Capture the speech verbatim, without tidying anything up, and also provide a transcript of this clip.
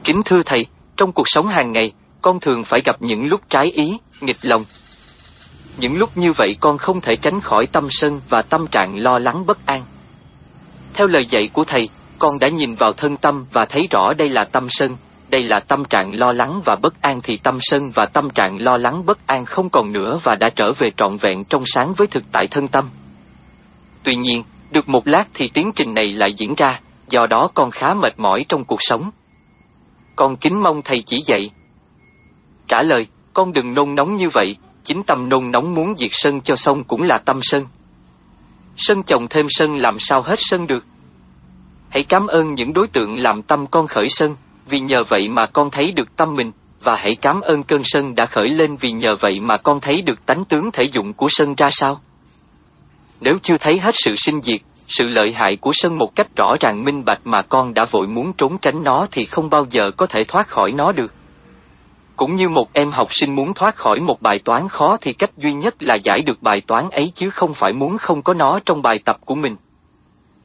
Kính thưa thầy, trong cuộc sống hàng ngày, con thường phải gặp những lúc trái ý, nghịch lòng. Những lúc như vậy con không thể tránh khỏi tâm sân và tâm trạng lo lắng bất an. Theo lời dạy của thầy, con đã nhìn vào thân tâm và thấy rõ đây là tâm sân, đây là tâm trạng lo lắng và bất an, thì tâm sân và tâm trạng lo lắng bất an không còn nữa và đã trở về trọn vẹn trong sáng với thực tại thân tâm. Tuy nhiên, được một lát thì tiến trình này lại diễn ra, do đó con khá mệt mỏi trong cuộc sống. Con kính mong thầy chỉ dạy. Trả lời, con đừng nôn nóng như vậy, chính tâm nôn nóng muốn diệt sân cho xong cũng là tâm sân. Sân chồng thêm sân làm sao hết sân được. Hãy cảm ơn những đối tượng làm tâm con khởi sân, vì nhờ vậy mà con thấy được tâm mình, và hãy cảm ơn cơn sân đã khởi lên, vì nhờ vậy mà con thấy được tánh tướng thể dụng của sân ra sao. Nếu chưa thấy hết sự sinh diệt, sự lợi hại của sân một cách rõ ràng minh bạch mà con đã vội muốn trốn tránh nó thì không bao giờ có thể thoát khỏi nó được. Cũng như một em học sinh muốn thoát khỏi một bài toán khó thì cách duy nhất là giải được bài toán ấy chứ không phải muốn không có nó trong bài tập của mình.